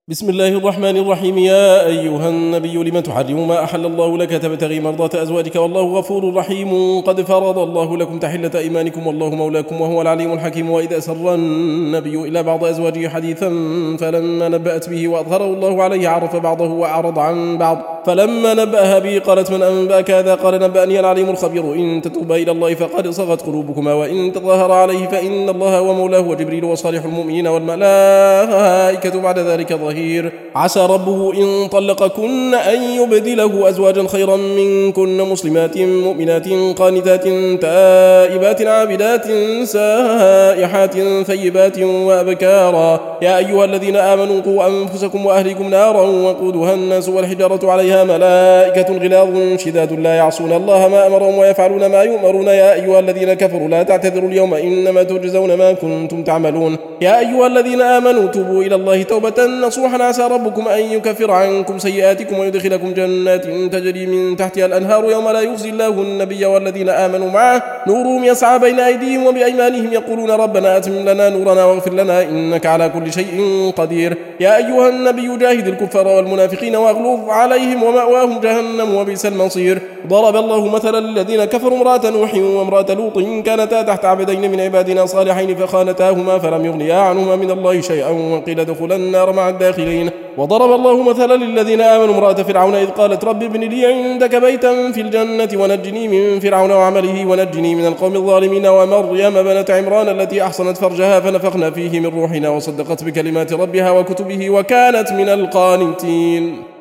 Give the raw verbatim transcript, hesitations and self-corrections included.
بسم الله الرحمن الرحيم. يا أيها النبي لم تحرم ما أحل الله لك تبتغي مرضات أزواجك والله غفور رحيم. قد فرض الله لكم تحلة إيمانكم والله مولاكم وهو العليم الحكيم. وإذا أسر النبي إلى بعض أزواجه حديثا فلما نبأت به وأظهره الله عليه عرف بعضه وأعرض عن بعض. فلما نبأها به قالت من أنبأك هذا؟ قال نبأني العليم الخبير. إن تتوبا إلى الله فقد صغت قلوبكما وإن تظاهر عليه فإن الله ومولاه وجبريل وصالح المؤمنين والملائكة بعد ذلك ظهير. عسى ربه إن طلقكن أن يبدله أزواجا خيرا منكن مسلمات مؤمنات قانتات تائبات عابدات سائحات ثيبات وأبكارا. يا أيها الذين آمنوا قوا أنفسكم وأهلكم نارا وقودها الناس والحجارة عليها ملائكة غلاظ شداد لا يعصون الله ما أمرهم ويفعلون ما يؤمرون. يا أيها الذين كفروا لا تعتذروا اليوم إنما تجزون ما كنتم تعملون. يا أيها الذين آمنوا توبوا إلى الله توبة نصوحا عسى ربكم أن يكفر عنكم سيئاتكم ويدخلكم جنات تجري من تحتها الأنهار يوم لا يخزي الله النبي والذين آمنوا معه نورهم يسعى بين أيديهم وبأيمانهم يقولون ربنا أتمم لنا نورنا واغفر لنا إنك على كل شيء قدير. يا أيها النبي جاهد الكفار والمنافقين واغلظ عليهم ومأواهم جهنم وبئس المصير. ضرب الله مثلا للذين كفروا امرأة نوح وامرأة لوط كانتا تحت عبدين من عبادنا صالحين فخانتاهما فلم يغنيا عنهما من الله شيئا وقيل ادخلا النار مع الداخلين. وضرب الله مثلا للذين آمنوا امرأة فرعون إذ قالت رب ابن لي عندك بيتا في الجنة ونجني من فرعون وعمله ونجني من القوم الظالمين. ومريم بنت عمران التي أحصنت فرجها فنفخنا فيه من روحنا وصدقت بكلمات ربها وكتبه وكانت من القانتين.